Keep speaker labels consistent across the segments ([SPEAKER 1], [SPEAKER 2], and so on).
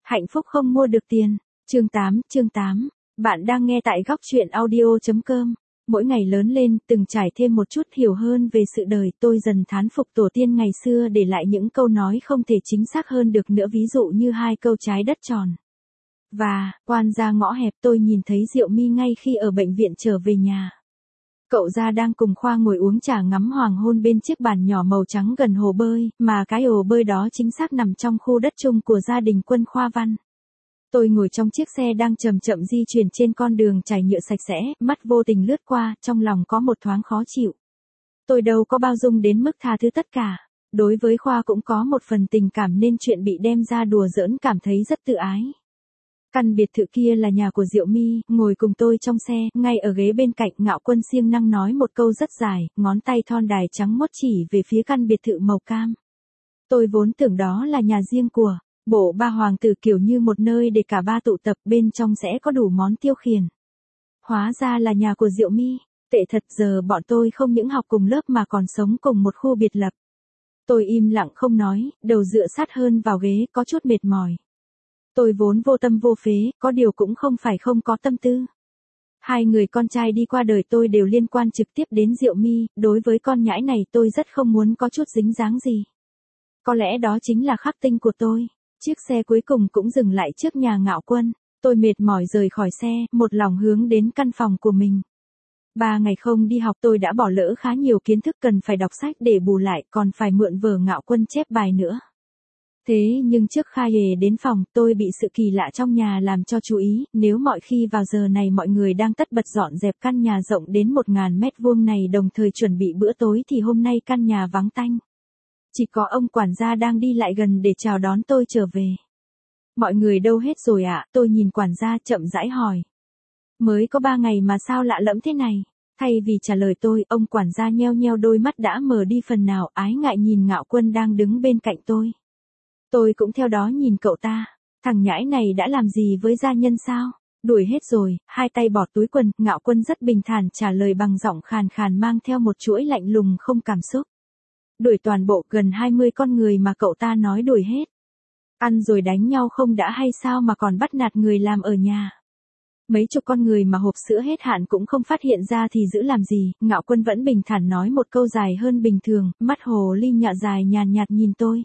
[SPEAKER 1] Hạnh phúc không mua được tiền. Chương 8. Bạn đang nghe tại góc chuyện audio.com. Mỗi ngày lớn lên, từng trải thêm một chút hiểu hơn về sự đời, tôi dần thán phục tổ tiên ngày xưa để lại những câu nói không thể chính xác hơn được nữa, ví dụ như hai câu trái đất tròn. Và, quan ra ngõ hẹp, tôi nhìn thấy Diệu My ngay khi ở bệnh viện trở về nhà. Cậu Gia đang cùng Khoa ngồi uống trà ngắm hoàng hôn bên chiếc bàn nhỏ màu trắng gần hồ bơi, mà cái hồ bơi đó chính xác nằm trong khu đất chung của gia đình Quân Khoa Văn. Tôi ngồi trong chiếc xe đang chậm chậm di chuyển trên con đường trải nhựa sạch sẽ, mắt vô tình lướt qua, trong lòng có một thoáng khó chịu. Tôi đâu có bao dung đến mức tha thứ tất cả. Đối với Khoa cũng có một phần tình cảm nên chuyện bị đem ra đùa giỡn cảm thấy rất tự ái. Căn biệt thự kia là nhà của Diệu My, ngồi cùng tôi trong xe, ngay ở ghế bên cạnh Ngạo Quân siêng năng nói một câu rất dài, ngón tay thon dài trắng mốt chỉ về phía căn biệt thự màu cam. Tôi vốn tưởng đó là nhà riêng của bộ ba hoàng tử, kiểu như một nơi để cả ba tụ tập, bên trong sẽ có đủ món tiêu khiển. Hóa ra là nhà của Diệu My. Tệ thật, giờ bọn tôi không những học cùng lớp mà còn sống cùng một khu biệt lập. Tôi im lặng không nói, đầu dựa sát hơn vào ghế, có chút mệt mỏi. Tôi vốn vô tâm vô phế, có điều cũng không phải không có tâm tư. Hai người con trai đi qua đời tôi đều liên quan trực tiếp đến Diệu My, đối với con nhãi này tôi rất không muốn có chút dính dáng gì. Có lẽ đó chính là khắc tinh của tôi. Chiếc xe cuối cùng cũng dừng lại trước nhà Ngạo Quân. Tôi mệt mỏi rời khỏi xe, một lòng hướng đến căn phòng của mình. 3 ngày không đi học tôi đã bỏ lỡ khá nhiều kiến thức cần phải đọc sách để bù lại, còn phải mượn vở Ngạo Quân chép bài nữa. Thế nhưng trước khai hề đến phòng, tôi bị sự kỳ lạ trong nhà làm cho chú ý. Nếu mọi khi vào giờ này mọi người đang tất bật dọn dẹp căn nhà rộng đến 1000 mét vuông này đồng thời chuẩn bị bữa tối, thì hôm nay căn nhà vắng tanh. Chỉ có ông quản gia đang đi lại gần để chào đón tôi trở về. Mọi người đâu hết rồi ạ? Tôi nhìn quản gia chậm rãi hỏi. Mới có 3 ngày mà sao lạ lẫm thế này? Thay vì trả lời tôi, ông quản gia nheo nheo đôi mắt đã mờ đi phần nào, ái ngại nhìn Ngạo Quân đang đứng bên cạnh tôi. Tôi cũng theo đó nhìn cậu ta. Thằng nhãi này đã làm gì với gia nhân sao? Đuổi hết rồi. Hai tay bỏ túi quần, Ngạo Quân rất bình thản trả lời bằng giọng khàn khàn mang theo một chuỗi lạnh lùng không cảm xúc. Đuổi toàn bộ gần 20 con người mà cậu ta nói đuổi hết. Ăn rồi đánh nhau không đã hay sao mà còn bắt nạt người làm ở nhà. Mấy chục con người mà hộp sữa hết hạn cũng không phát hiện ra thì giữ làm gì. Ngạo Quân vẫn bình thản nói một câu dài hơn bình thường, mắt hồ ly nhọ dài nhàn nhạt nhìn tôi.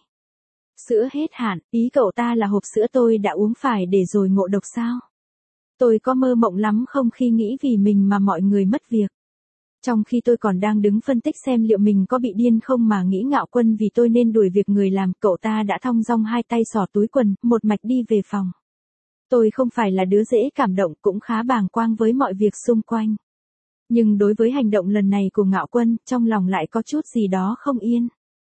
[SPEAKER 1] Sữa hết hạn, ý cậu ta là hộp sữa tôi đã uống phải để rồi ngộ độc sao? Tôi có mơ mộng lắm không khi nghĩ vì mình mà mọi người mất việc. Trong khi tôi còn đang đứng phân tích xem liệu mình có bị điên không mà nghĩ Ngạo Quân vì tôi nên đuổi việc người làm, cậu ta đã thong dong hai tay xỏ túi quần, một mạch đi về phòng. Tôi không phải là đứa dễ cảm động, cũng khá bàng quang với mọi việc xung quanh. Nhưng đối với hành động lần này của Ngạo Quân, trong lòng lại có chút gì đó không yên.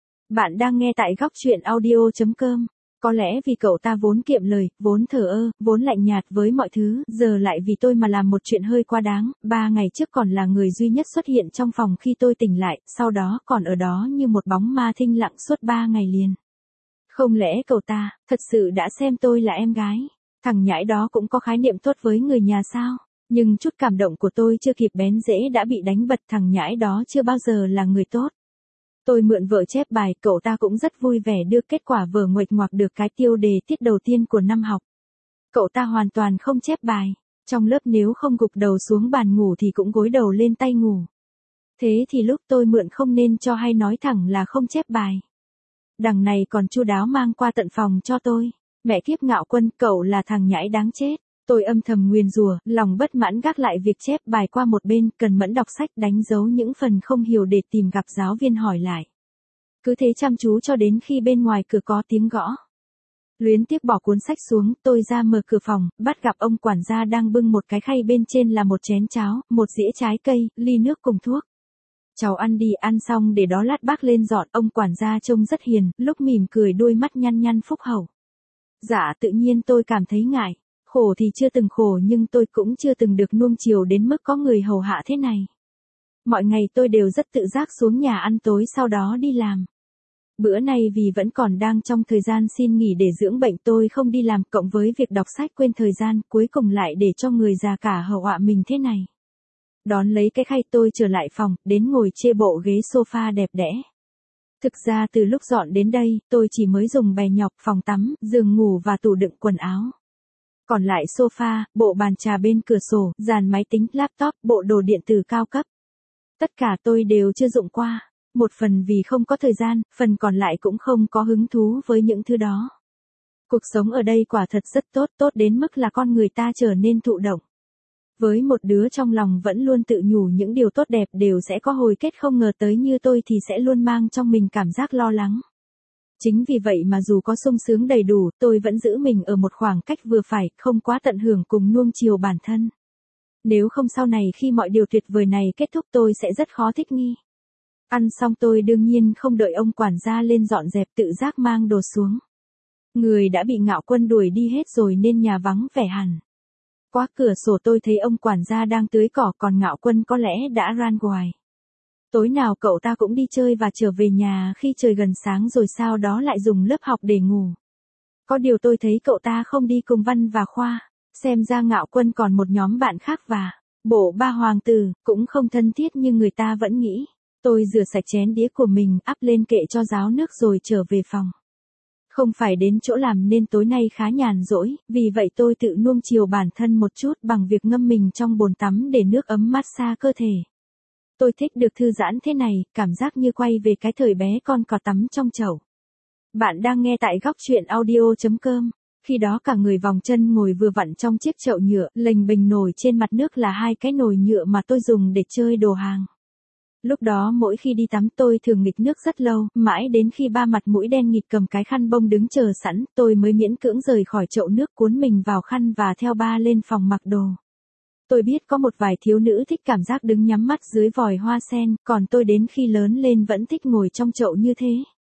[SPEAKER 1] Bạn đang nghe tại góc chuyện audio.com. Có lẽ vì cậu ta vốn kiệm lời, vốn thờ ơ, vốn lạnh nhạt với mọi thứ, giờ lại vì tôi mà làm một chuyện hơi quá đáng. 3 ngày trước còn là người duy nhất xuất hiện trong phòng khi tôi tỉnh lại, sau đó còn ở đó như một bóng ma thinh lặng suốt 3 ngày liền. Không lẽ cậu ta thật sự đã xem tôi là em gái? Thằng nhãi đó cũng có khái niệm tốt với người nhà sao? Nhưng chút cảm động của tôi chưa kịp bén rễ đã bị đánh bật, thằng nhãi đó chưa bao giờ là người tốt. Tôi mượn vở chép bài, cậu ta cũng rất vui vẻ đưa kết quả vở nguệch ngoạc được cái tiêu đề tiết đầu tiên của năm học. Cậu ta hoàn toàn không chép bài. Trong lớp nếu không gục đầu xuống bàn ngủ thì cũng gối đầu lên tay ngủ. Thế thì lúc tôi mượn không nên cho hay nói thẳng là không chép bài. Đằng này còn chu đáo mang qua tận phòng cho tôi. Mẹ kiếp Ngạo Quân, cậu là thằng nhãi đáng chết. Tôi âm thầm nguyền rủa, lòng bất mãn gác lại việc chép bài qua một bên, cần mẫn đọc sách, đánh dấu những phần không hiểu để tìm gặp giáo viên hỏi lại. Cứ thế chăm chú cho đến khi bên ngoài cửa có tiếng gõ. Luyến tiếc bỏ cuốn sách xuống, tôi ra mở cửa phòng, bắt gặp ông quản gia đang bưng một cái khay, bên trên là một chén cháo, một dĩa trái cây, ly nước cùng thuốc. Cháu ăn đi, ăn xong để đó lát bác lên dọn. Ông quản gia trông rất hiền, lúc mỉm cười đôi mắt nhăn nhăn phúc hậu. Dạ, tự nhiên tôi cảm thấy ngại. Khổ thì chưa từng khổ nhưng tôi cũng chưa từng được nuông chiều đến mức có người hầu hạ thế này. Mọi ngày tôi đều rất tự giác xuống nhà ăn tối sau đó đi làm. Bữa nay vì vẫn còn đang trong thời gian xin nghỉ để dưỡng bệnh tôi không đi làm, cộng với việc đọc sách quên thời gian, cuối cùng lại để cho người già cả hầu hạ mình thế này. Đón lấy cái khay tôi trở lại phòng, đến ngồi chê bộ ghế sofa đẹp đẽ. Thực ra từ lúc dọn đến đây, tôi chỉ mới dùng bè nhọc, phòng tắm, giường ngủ và tủ đựng quần áo. Còn lại sofa, bộ bàn trà bên cửa sổ, dàn máy tính, laptop, bộ đồ điện tử cao cấp. Tất cả tôi đều chưa dụng qua. Một phần vì không có thời gian, phần còn lại cũng không có hứng thú với những thứ đó. Cuộc sống ở đây quả thật rất tốt, tốt đến mức là con người ta trở nên thụ động. Với một đứa trong lòng vẫn luôn tự nhủ những điều tốt đẹp đều sẽ có hồi kết không ngờ tới như tôi thì sẽ luôn mang trong mình cảm giác lo lắng. Chính vì vậy mà dù có sung sướng đầy đủ, tôi vẫn giữ mình ở một khoảng cách vừa phải, không quá tận hưởng cùng nuông chiều bản thân. Nếu không sau này khi mọi điều tuyệt vời này kết thúc tôi sẽ rất khó thích nghi. Ăn xong tôi đương nhiên không đợi ông quản gia lên dọn dẹp tự giác mang đồ xuống. Người đã bị Ngạo Quân đuổi đi hết rồi nên nhà vắng vẻ hẳn. Qua cửa sổ tôi thấy ông quản gia đang tưới cỏ còn Ngạo Quân có lẽ đã ran ngoài. Tối nào cậu ta cũng đi chơi và trở về nhà khi trời gần sáng rồi sau đó lại dùng lớp học để ngủ. Có điều tôi thấy cậu ta không đi cùng Văn và Khoa, xem ra Ngạo Quân còn một nhóm bạn khác và bộ ba hoàng tử cũng không thân thiết như người ta vẫn nghĩ. Tôi rửa sạch chén đĩa của mình ắp lên kệ cho ráo nước rồi trở về phòng. Không phải đến chỗ làm nên tối nay khá nhàn rỗi, vì vậy tôi tự nuông chiều bản thân một chút bằng việc ngâm mình trong bồn tắm để nước ấm massage cơ thể. Tôi thích được thư giãn thế này, cảm giác như quay về cái thời bé con cò tắm trong chậu. Bạn đang nghe tại góc truyện audio.com. Khi đó cả người vòng chân ngồi vừa vặn trong chiếc chậu nhựa, lềnh bềnh nổi trên mặt nước là hai cái nồi nhựa mà tôi dùng để chơi đồ hàng. Lúc đó mỗi khi đi tắm tôi thường nghịch nước rất lâu, mãi đến khi ba mặt mũi đen nghịt cầm cái khăn bông đứng chờ sẵn, tôi mới miễn cưỡng rời khỏi chậu nước cuốn mình vào khăn và theo ba lên phòng mặc đồ. Tôi biết có một vài thiếu nữ thích cảm giác đứng nhắm mắt dưới vòi hoa sen, còn tôi đến khi lớn lên vẫn thích ngồi trong chậu như thế.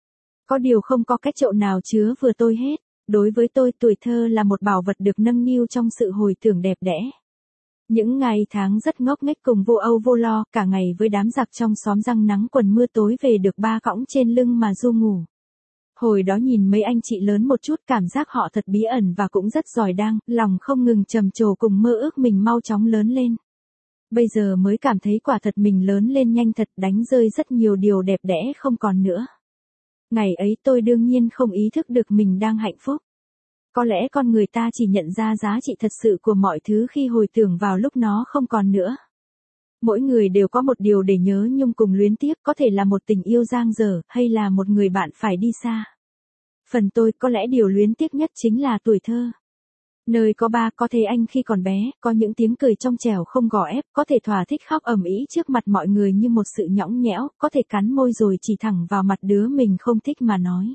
[SPEAKER 1] Có điều không có cái chậu nào chứa vừa tôi hết. Đối với tôi tuổi thơ là một bảo vật được nâng niu trong sự hồi tưởng đẹp đẽ. Những ngày tháng rất ngốc nghếch cùng vô âu vô lo, cả ngày với đám giặc trong xóm răng nắng quần mưa tối về được ba cõng trên lưng mà ru ngủ. Hồi đó nhìn mấy anh chị lớn một chút cảm giác họ thật bí ẩn và cũng rất giỏi đang, lòng không ngừng trầm trồ cùng mơ ước mình mau chóng lớn lên. Bây giờ mới cảm thấy quả thật mình lớn lên nhanh thật, đánh rơi rất nhiều điều đẹp đẽ không còn nữa. Ngày ấy tôi đương nhiên không ý thức được mình đang hạnh phúc. Có lẽ con người ta chỉ nhận ra giá trị thật sự của mọi thứ khi hồi tưởng vào lúc nó không còn nữa. Mỗi người đều có một điều để nhớ nhung cùng luyến tiếc, có thể là một tình yêu dang dở, hay là một người bạn phải đi xa. Phần tôi có lẽ điều luyến tiếc nhất chính là tuổi thơ. Nơi có ba có thấy anh khi còn bé, có những tiếng cười trong trẻo không gò ép, có thể thỏa thích khóc ầm ĩ trước mặt mọi người như một sự nhõng nhẽo, có thể cắn môi rồi chỉ thẳng vào mặt đứa mình không thích mà nói.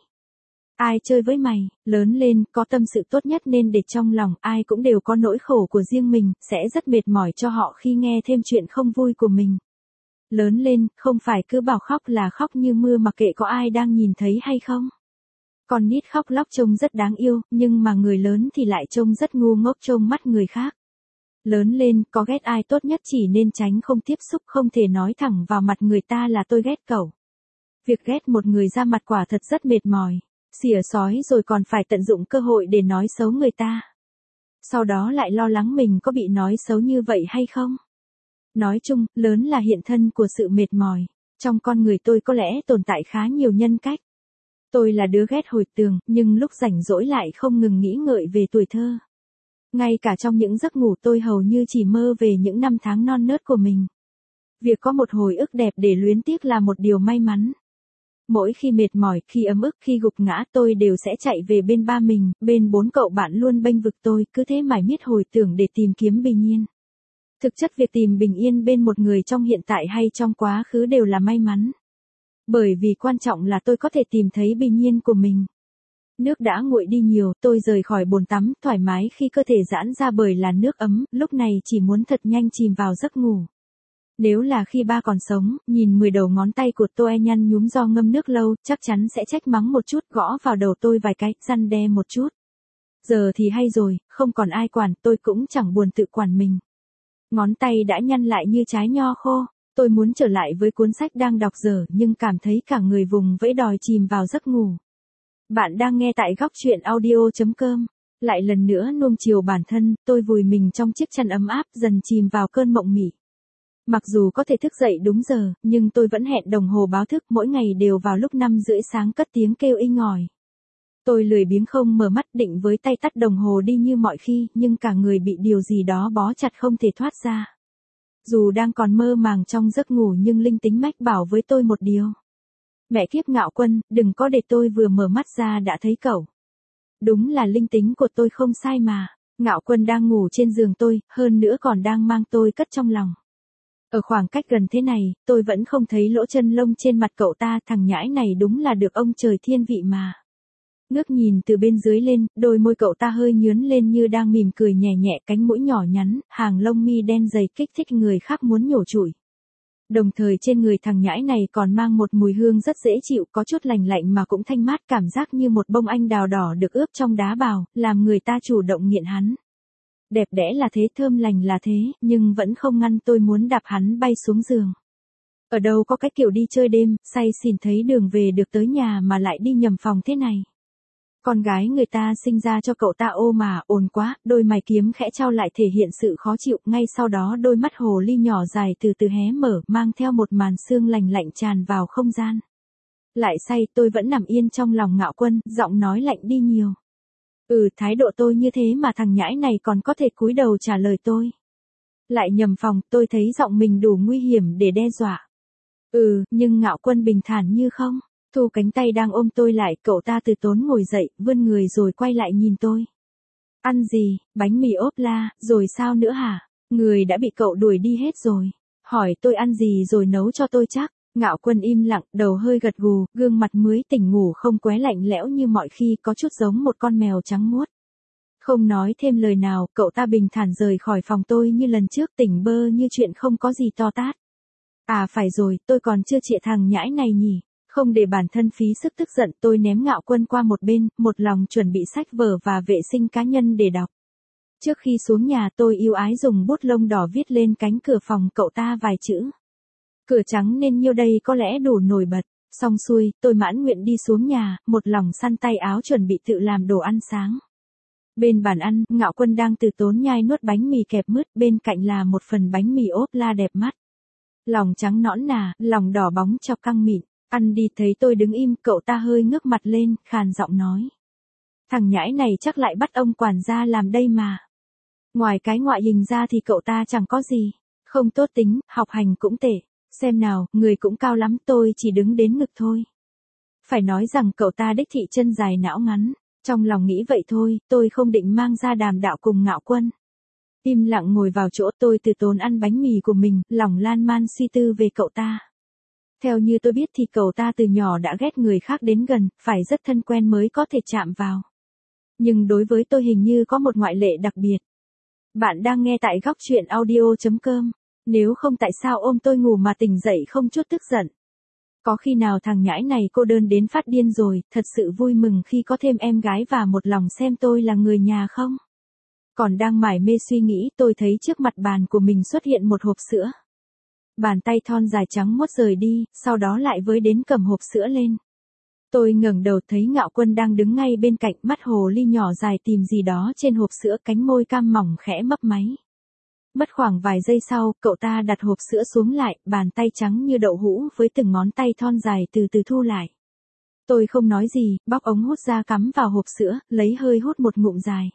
[SPEAKER 1] Ai chơi với mày, lớn lên, có tâm sự tốt nhất nên để trong lòng, ai cũng đều có nỗi khổ của riêng mình, sẽ rất mệt mỏi cho họ khi nghe thêm chuyện không vui của mình. Lớn lên, không phải cứ bảo khóc là khóc như mưa mặc kệ có ai đang nhìn thấy hay không. Con nít khóc lóc trông rất đáng yêu, nhưng mà người lớn thì lại trông rất ngu ngốc trông mắt người khác. Lớn lên, có ghét ai tốt nhất chỉ nên tránh không tiếp xúc, không thể nói thẳng vào mặt người ta là tôi ghét cậu. Việc ghét một người ra mặt quả thật rất mệt mỏi. Xỉa xói rồi còn phải tận dụng cơ hội để nói xấu người ta. Sau đó lại lo lắng mình có bị nói xấu như vậy hay không. Nói chung, lớn là hiện thân của sự mệt mỏi. Trong con người tôi có lẽ tồn tại khá nhiều nhân cách. Tôi là đứa ghét hồi tưởng, nhưng lúc rảnh rỗi lại không ngừng nghĩ ngợi về tuổi thơ. Ngay cả trong những giấc ngủ tôi hầu như chỉ mơ về những năm tháng non nớt của mình. Việc có một hồi ức đẹp để luyến tiếc là một điều may mắn. Mỗi khi mệt mỏi, khi ấm ức, khi gục ngã tôi đều sẽ chạy về bên ba mình, bên bốn cậu bạn luôn bênh vực tôi, cứ thế mải miết hồi tưởng để tìm kiếm bình yên. Thực chất việc tìm bình yên bên một người trong hiện tại hay trong quá khứ đều là may mắn. Bởi vì quan trọng là tôi có thể tìm thấy bình yên của mình. Nước đã nguội đi nhiều, tôi rời khỏi bồn tắm, thoải mái khi cơ thể giãn ra bởi là nước ấm, lúc này chỉ muốn thật nhanh chìm vào giấc ngủ. Nếu là khi ba còn sống, nhìn 10 đầu ngón tay của tôi nhăn nhúm do ngâm nước lâu, chắc chắn sẽ trách mắng một chút, gõ vào đầu tôi vài cái, răn đe một chút. Giờ thì hay rồi, không còn ai quản, tôi cũng chẳng buồn tự quản mình. Ngón tay đã nhăn lại như trái nho khô, tôi muốn trở lại với cuốn sách đang đọc dở nhưng cảm thấy cả người vùng vẫy đòi chìm vào giấc ngủ. Bạn đang nghe tại góc truyện audio.com. Lại lần nữa nuông chiều bản thân, tôi vùi mình trong chiếc chăn ấm áp dần chìm vào cơn mộng mị. Mặc dù có thể thức dậy đúng giờ, nhưng tôi vẫn hẹn đồng hồ báo thức mỗi ngày đều vào lúc 5:30 sáng cất tiếng kêu inh ỏi. Tôi lười biếng không mở mắt định với tay tắt đồng hồ đi như mọi khi, nhưng cả người bị điều gì đó bó chặt không thể thoát ra. Dù đang còn mơ màng trong giấc ngủ nhưng linh tính mách bảo với tôi một điều. Mẹ kiếp Ngạo Quân, đừng có để tôi vừa mở mắt ra đã thấy cậu. Đúng là linh tính của tôi không sai mà. Ngạo Quân đang ngủ trên giường tôi, hơn nữa còn đang mang tôi cất trong lòng. Ở khoảng cách gần thế này, tôi vẫn không thấy lỗ chân lông trên mặt cậu ta, thằng nhãi này đúng là được ông trời thiên vị mà. Ngước nhìn từ bên dưới lên, đôi môi cậu ta hơi nhướn lên như đang mỉm cười nhẹ nhẹ, cánh mũi nhỏ nhắn, hàng lông mi đen dày kích thích người khác muốn nhổ trụi. Đồng thời trên người thằng nhãi này còn mang một mùi hương rất dễ chịu, có chút lành lạnh mà cũng thanh mát, cảm giác như một bông anh đào đỏ được ướp trong đá bào, làm người ta chủ động nghiện hắn. Đẹp đẽ là thế, thơm lành là thế, nhưng vẫn không ngăn tôi muốn đạp hắn bay xuống giường. Ở đâu có cái kiểu đi chơi đêm, say xỉn thấy đường về được tới nhà mà lại đi nhầm phòng thế này. Con gái người ta sinh ra cho cậu ta ô mà, ồn quá, đôi mày kiếm khẽ trao lại thể hiện sự khó chịu, ngay sau đó đôi mắt hồ ly nhỏ dài từ từ hé mở, mang theo một màn sương lạnh lạnh tràn vào không gian. Lại say, tôi vẫn nằm yên trong lòng Ngạo Quân, giọng nói lạnh đi nhiều. Thái độ tôi như thế mà thằng nhãi này còn có thể cúi đầu trả lời tôi. Lại nhầm phòng, tôi thấy giọng mình đủ nguy hiểm để đe dọa. Nhưng Ngạo Quân bình thản như không. Thu cánh tay đang ôm tôi lại, cậu ta từ tốn ngồi dậy, vươn người rồi quay lại nhìn tôi. Ăn gì, bánh mì ốp la, rồi sao nữa hả? Người đã bị cậu đuổi đi hết rồi. Hỏi tôi ăn gì rồi nấu cho tôi chắc. Ngạo Quân im lặng, đầu hơi gật gù, gương mặt mới tỉnh ngủ không quẽ lạnh lẽo như mọi khi, có chút giống một con mèo trắng muốt. Không nói thêm lời nào, cậu ta bình thản rời khỏi phòng tôi như lần trước, tỉnh bơ như chuyện không có gì to tát. Phải rồi, tôi còn chưa trịa thằng nhãi này nhỉ. Không để bản thân phí sức tức giận, tôi ném Ngạo Quân qua một bên, một lòng chuẩn bị sách vở và vệ sinh cá nhân để đọc. Trước khi xuống nhà tôi yêu ái dùng bút lông đỏ viết lên cánh cửa phòng cậu ta vài chữ. Cửa trắng nên nhiêu đây có lẽ đủ nổi bật. Xong xuôi, tôi mãn nguyện đi xuống nhà, một lòng săn tay áo chuẩn bị tự làm đồ ăn sáng. Bên bàn ăn, Ngạo Quân đang từ tốn nhai nuốt bánh mì kẹp mứt, bên cạnh là một phần bánh mì ốp la đẹp mắt. Lòng trắng nõn nà, lòng đỏ bóng chọc căng mịn. Ăn đi, thấy tôi đứng im, cậu ta hơi ngước mặt lên, khàn giọng nói. Thằng nhãi này chắc lại bắt ông quản gia làm đây mà. Ngoài cái ngoại hình ra thì cậu ta chẳng có gì. Không tốt tính, học hành cũng tệ. Xem nào, người cũng cao lắm, tôi chỉ đứng đến ngực thôi. Phải nói rằng cậu ta đích thị chân dài não ngắn. Trong lòng nghĩ vậy thôi, tôi không định mang ra đàm đạo cùng Ngạo Quân. Im lặng ngồi vào chỗ, tôi từ tốn ăn bánh mì của mình, lòng lan man suy tư về cậu ta. Theo như tôi biết thì cậu ta từ nhỏ đã ghét người khác đến gần, phải rất thân quen mới có thể chạm vào. Nhưng đối với tôi hình như có một ngoại lệ đặc biệt. Bạn đang nghe tại góc truyện audio.com. Nếu không tại sao ôm tôi ngủ mà tỉnh dậy không chút tức giận. Có khi nào thằng nhãi này cô đơn đến phát điên rồi, thật sự vui mừng khi có thêm em gái và một lòng xem tôi là người nhà không? Còn đang mải mê suy nghĩ, tôi thấy trước mặt bàn của mình xuất hiện một hộp sữa. Bàn tay thon dài trắng muốt rời đi, sau đó lại với đến cầm hộp sữa lên. Tôi ngẩng đầu thấy Ngạo Quân đang đứng ngay bên cạnh, mắt hồ ly nhỏ dài tìm gì đó trên hộp sữa, cánh môi cam mỏng khẽ mấp máy. Mất khoảng vài giây sau, cậu ta đặt hộp sữa xuống lại, bàn tay trắng như đậu hũ với từng ngón tay thon dài từ từ thu lại. Tôi không nói gì, bóc ống hút ra cắm vào hộp sữa, lấy hơi hút một ngụm dài.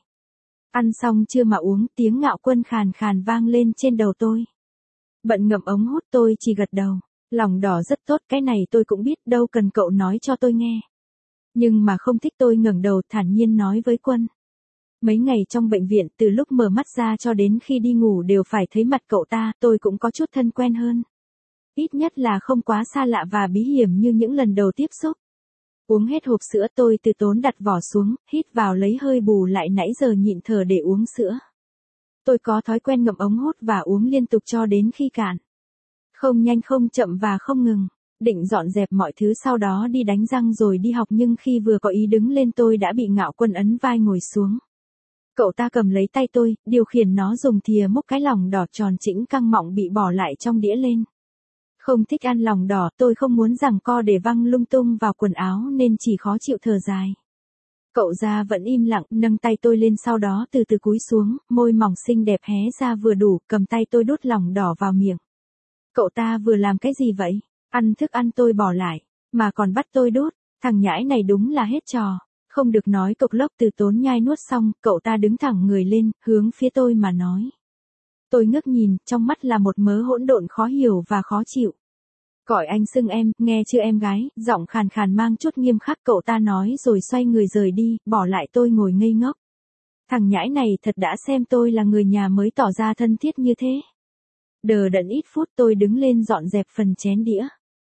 [SPEAKER 1] Ăn xong chưa mà uống, tiếng Ngạo Quân khàn khàn vang lên trên đầu tôi. Bận ngậm ống hút, tôi chỉ gật đầu. Lòng đỏ rất tốt, cái này tôi cũng biết, đâu cần cậu nói cho tôi nghe. Nhưng mà không thích, tôi ngẩng đầu thản nhiên nói với Quân. Mấy ngày trong bệnh viện, từ lúc mở mắt ra cho đến khi đi ngủ đều phải thấy mặt cậu ta, tôi cũng có chút thân quen hơn. Ít nhất là không quá xa lạ và bí hiểm như những lần đầu tiếp xúc. Uống hết hộp sữa, tôi từ tốn đặt vỏ xuống, hít vào lấy hơi bù lại nãy giờ nhịn thở để uống sữa. Tôi có thói quen ngậm ống hút và uống liên tục cho đến khi cạn. Không nhanh không chậm và không ngừng. Định dọn dẹp mọi thứ sau đó đi đánh răng rồi đi học, nhưng khi vừa có ý đứng lên tôi đã bị Ngạo Quân ấn vai ngồi xuống. Cậu ta cầm lấy tay tôi, điều khiển nó dùng thìa múc cái lòng đỏ tròn chỉnh căng mọng bị bỏ lại trong đĩa lên. Không thích ăn lòng đỏ, tôi không muốn giằng co để văng lung tung vào quần áo nên chỉ khó chịu thở dài. Cậu già vẫn im lặng, nâng tay tôi lên sau đó từ từ cúi xuống, môi mỏng xinh đẹp hé ra vừa đủ, cầm tay tôi đút lòng đỏ vào miệng. Cậu ta vừa làm cái gì vậy? Ăn thức ăn tôi bỏ lại, mà còn bắt tôi đút, thằng nhãi này đúng là hết trò. Không được nói cộc lốc từ Tốn nhai nuốt xong, cậu ta đứng thẳng người lên, hướng phía tôi mà nói. Tôi ngước nhìn, trong mắt là một mớ hỗn độn khó hiểu và khó chịu. Gọi anh xưng em, nghe chưa em gái, giọng khàn khàn mang chút nghiêm khắc cậu ta nói rồi xoay người rời đi, bỏ lại tôi ngồi ngây ngốc. Thằng nhãi này thật đã xem tôi là người nhà mới tỏ ra thân thiết như thế. Đờ đẫn ít phút tôi đứng lên dọn dẹp phần chén đĩa.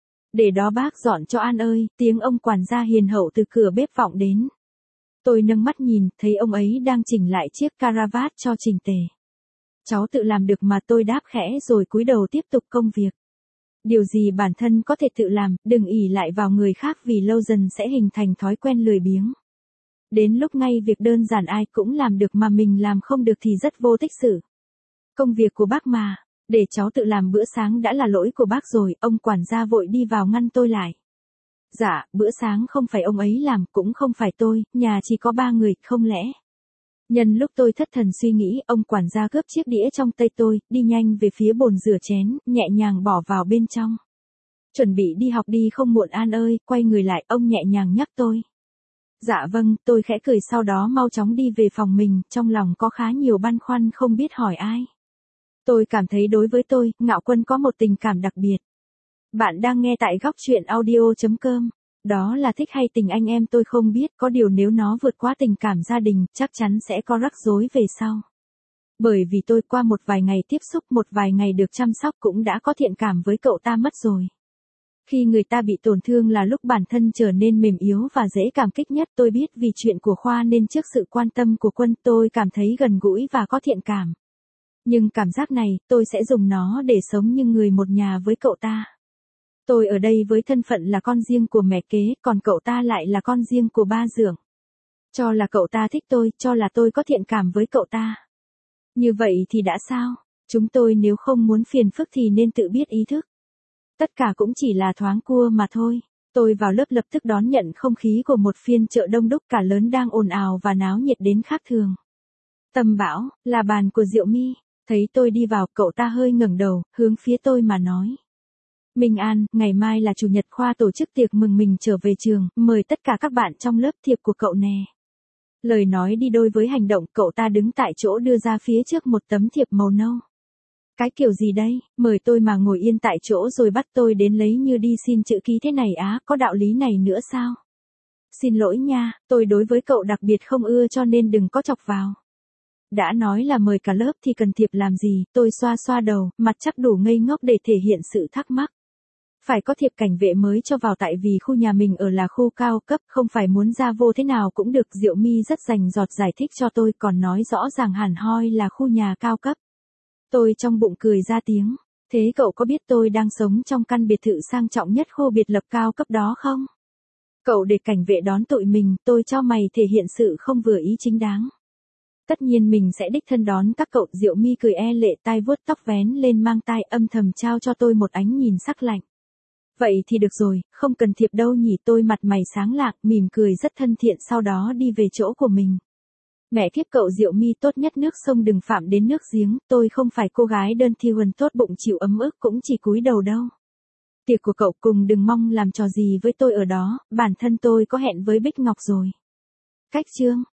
[SPEAKER 1] Để đó bác dọn cho An ơi, tiếng ông quản gia hiền hậu từ cửa bếp vọng đến. Tôi nâng mắt nhìn, thấy ông ấy đang chỉnh lại chiếc caravat cho chỉnh tề. Cháu tự làm được mà, tôi đáp khẽ rồi cúi đầu tiếp tục công việc. Điều gì bản thân có thể tự làm, đừng ỷ lại vào người khác vì lâu dần sẽ hình thành thói quen lười biếng. Đến lúc ngay việc đơn giản ai cũng làm được mà mình làm không được thì rất vô tích sự. Công việc của bác mà, để cháu tự làm bữa sáng đã là lỗi của bác rồi, ông quản gia vội đi vào ngăn tôi lại. Dạ, bữa sáng không phải ông ấy làm, cũng không phải tôi, nhà chỉ có 3 người, không lẽ. Nhân lúc tôi thất thần suy nghĩ, ông quản gia cướp chiếc đĩa trong tay tôi, đi nhanh về phía bồn rửa chén, nhẹ nhàng bỏ vào bên trong. Chuẩn bị đi học đi không muộn An ơi, quay người lại, ông nhẹ nhàng nhắc tôi. Dạ vâng, tôi khẽ cười sau đó mau chóng đi về phòng mình, trong lòng có khá nhiều băn khoăn không biết hỏi ai. Tôi cảm thấy đối với tôi, Ngạo Quân có một tình cảm đặc biệt. Bạn đang nghe tại góc truyện audio.com. Đó là thích hay tình anh em tôi không biết, có điều nếu nó vượt qua tình cảm gia đình, chắc chắn sẽ có rắc rối về sau. Bởi vì tôi qua một vài ngày tiếp xúc, một vài ngày được chăm sóc cũng đã có thiện cảm với cậu ta mất rồi. Khi người ta bị tổn thương là lúc bản thân trở nên mềm yếu và dễ cảm kích nhất. Tôi biết vì chuyện của Khoa nên trước sự quan tâm của Quân tôi cảm thấy gần gũi và có thiện cảm. Nhưng cảm giác này, tôi sẽ dùng nó để sống như người một nhà với cậu ta. Tôi ở đây với thân phận là con riêng của mẹ kế, còn cậu ta lại là con riêng của ba dượng. Cho là cậu ta thích tôi, cho là tôi có thiện cảm với cậu ta. Như vậy thì đã sao? Chúng tôi nếu không muốn phiền phức thì nên tự biết ý thức. Tất cả cũng chỉ là thoáng cua mà thôi. Tôi vào lớp lập tức đón nhận không khí của một phiên chợ đông đúc cả lớn đang ồn ào và náo nhiệt đến khác thường. Tâm Bảo, là bàn của Diệu My. Thấy tôi đi vào, cậu ta hơi ngẩng đầu, hướng phía tôi mà nói. Minh An, ngày mai là chủ nhật, Khoa tổ chức tiệc mừng mình trở về trường, mời tất cả các bạn trong lớp, thiệp của cậu nè. Lời nói đi đôi với hành động, cậu ta đứng tại chỗ đưa ra phía trước một tấm thiệp màu nâu. Cái kiểu gì đây, mời tôi mà ngồi yên tại chỗ rồi bắt tôi đến lấy như đi xin chữ ký thế này á, có đạo lý này nữa sao? Xin lỗi nha, tôi đối với cậu đặc biệt không ưa cho nên đừng có chọc vào. Đã nói là mời cả lớp thì cần thiệp làm gì, tôi xoa xoa đầu, mặt chắc đủ ngây ngốc để thể hiện sự thắc mắc. Phải có thiệp cảnh vệ mới cho vào tại vì khu nhà mình ở là khu cao cấp, không phải muốn ra vô thế nào cũng được. Diệu My rất rành rọt giải thích cho tôi, còn nói rõ ràng hẳn hoi là khu nhà cao cấp. Tôi trong bụng cười ra tiếng, thế cậu có biết tôi đang sống trong căn biệt thự sang trọng nhất khu biệt lập cao cấp đó không? Cậu để cảnh vệ đón tụi mình, tôi cho mày thể hiện sự không vừa ý chính đáng. Tất nhiên mình sẽ đích thân đón các cậu. Diệu My cười lệ, tai vuốt tóc vén lên mang tai, âm thầm trao cho tôi một ánh nhìn sắc lạnh. Vậy thì được rồi, không cần thiệp đâu nhỉ. Tôi mặt mày sáng lạng, mỉm cười rất thân thiện sau đó đi về chỗ của mình. Mẹ kiếp cậu Diệu My, tốt nhất nước sông đừng phạm đến nước giếng, tôi không phải cô gái đơn thi huần tốt bụng chịu ấm ức cũng chỉ cúi đầu đâu. Tiệc của cậu cùng đừng mong làm trò gì với tôi ở đó, bản thân tôi có hẹn với Bích Ngọc rồi. Cách chương